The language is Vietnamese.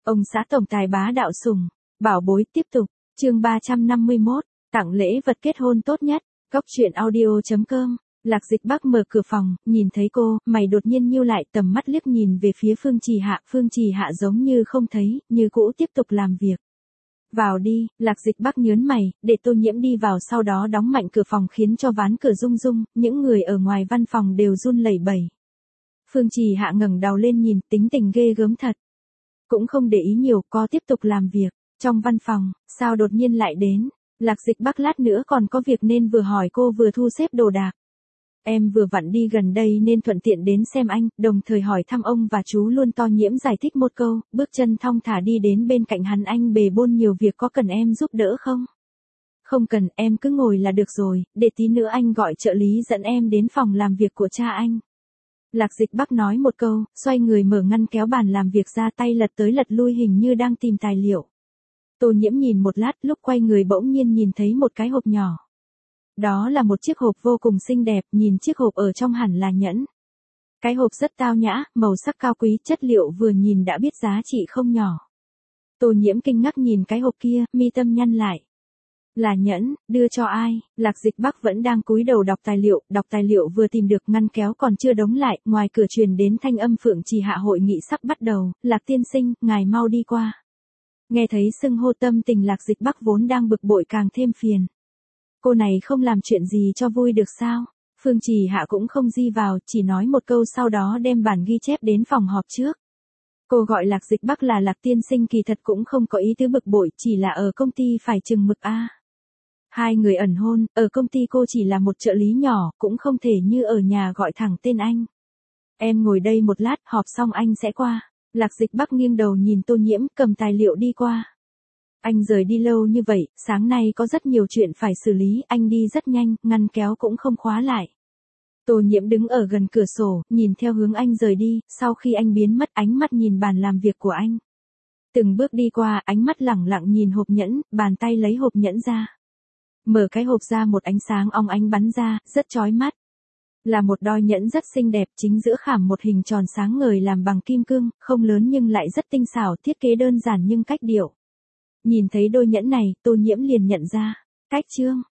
Ông xã tổng tài bá đạo sủng, bảo bối tiếp tục, chương 351, tặng lễ vật kết hôn tốt nhất, góc truyện audio.com. Lạc Dịch Bắc mở cửa phòng, nhìn thấy cô, mày đột nhiên nhíu lại, tầm mắt liếc nhìn về phía Phương Trì Hạ giống như không thấy, như cũ tiếp tục làm việc. Vào đi, Lạc Dịch Bắc nhớn mày, để Tô Nhiễm đi vào, sau đó đóng mạnh cửa phòng khiến cho ván cửa rung rung, những người ở ngoài văn phòng đều run lẩy bẩy. Phương Trì Hạ ngẩng đầu lên nhìn, tính tình ghê gớm thật. Cũng không để ý nhiều, có tiếp tục làm việc. Trong văn phòng, sao đột nhiên lại đến? Lạc Dịch Bắc lát nữa còn có việc nên vừa hỏi cô vừa thu xếp đồ đạc. Em vừa vặn đi gần đây nên thuận tiện đến xem anh, đồng thời hỏi thăm ông và chú luôn. Tô Nhiễm giải thích một câu, bước chân thong thả đi đến bên cạnh hắn. Anh bề bộn nhiều việc, có cần em giúp đỡ không? Không cần, em cứ ngồi là được rồi, để tí nữa anh gọi trợ lý dẫn em đến phòng làm việc của cha anh. Lạc Dịch Bắc nói một câu, xoay người mở ngăn kéo bàn làm việc ra, tay lật tới lật lui hình như đang tìm tài liệu. Tô Nhiễm nhìn một lát, lúc quay người bỗng nhiên nhìn thấy một cái hộp nhỏ. Đó là một chiếc hộp vô cùng xinh đẹp, nhìn chiếc hộp ở trong hẳn là nhẫn. Cái hộp rất tao nhã, màu sắc cao quý, chất liệu vừa nhìn đã biết giá trị không nhỏ. Tô Nhiễm kinh ngạc nhìn cái hộp kia, mi tâm nhăn lại. Là nhẫn, đưa cho ai? Lạc Dịch Bắc vẫn đang cúi đầu đọc tài liệu vừa tìm được, ngăn kéo còn chưa đóng lại, ngoài cửa truyền đến thanh âm Phượng Trì Hạ. Hội nghị sắp bắt đầu, Lạc tiên sinh, ngài mau đi qua. Nghe thấy xưng hô, tâm tình Lạc Dịch Bắc vốn đang bực bội càng thêm phiền. Cô này không làm chuyện gì cho vui được sao? Phương Trì Hạ cũng không di vào, chỉ nói một câu sau đó đem bản ghi chép đến phòng họp trước. Cô gọi Lạc Dịch Bắc là Lạc tiên sinh kỳ thật cũng không có ý tứ bực bội, chỉ là ở công ty phải chừng mực a. Hai người ẩn hôn, ở công ty cô chỉ là một trợ lý nhỏ, cũng không thể như ở nhà gọi thẳng tên anh. Em ngồi đây một lát, họp xong anh sẽ qua. Lạc Dịch Bắc nghiêng đầu nhìn Tô Nhiễm, cầm tài liệu đi qua. Anh rời đi lâu như vậy, sáng nay có rất nhiều chuyện phải xử lý, anh đi rất nhanh, ngăn kéo cũng không khóa lại. Tô Nhiễm đứng ở gần cửa sổ, nhìn theo hướng anh rời đi, sau khi anh biến mất, ánh mắt nhìn bàn làm việc của anh. Từng bước đi qua, ánh mắt lẳng lặng nhìn hộp nhẫn, bàn tay lấy hộp nhẫn ra. Mở cái hộp ra, một ánh sáng óng ánh bắn ra, rất chói mắt. Là một đôi nhẫn rất xinh đẹp, chính giữa khảm một hình tròn sáng ngời làm bằng kim cương, không lớn nhưng lại rất tinh xảo, thiết kế đơn giản nhưng cách điệu. Nhìn thấy đôi nhẫn này, Tô Nhiễm liền nhận ra. Cách trương,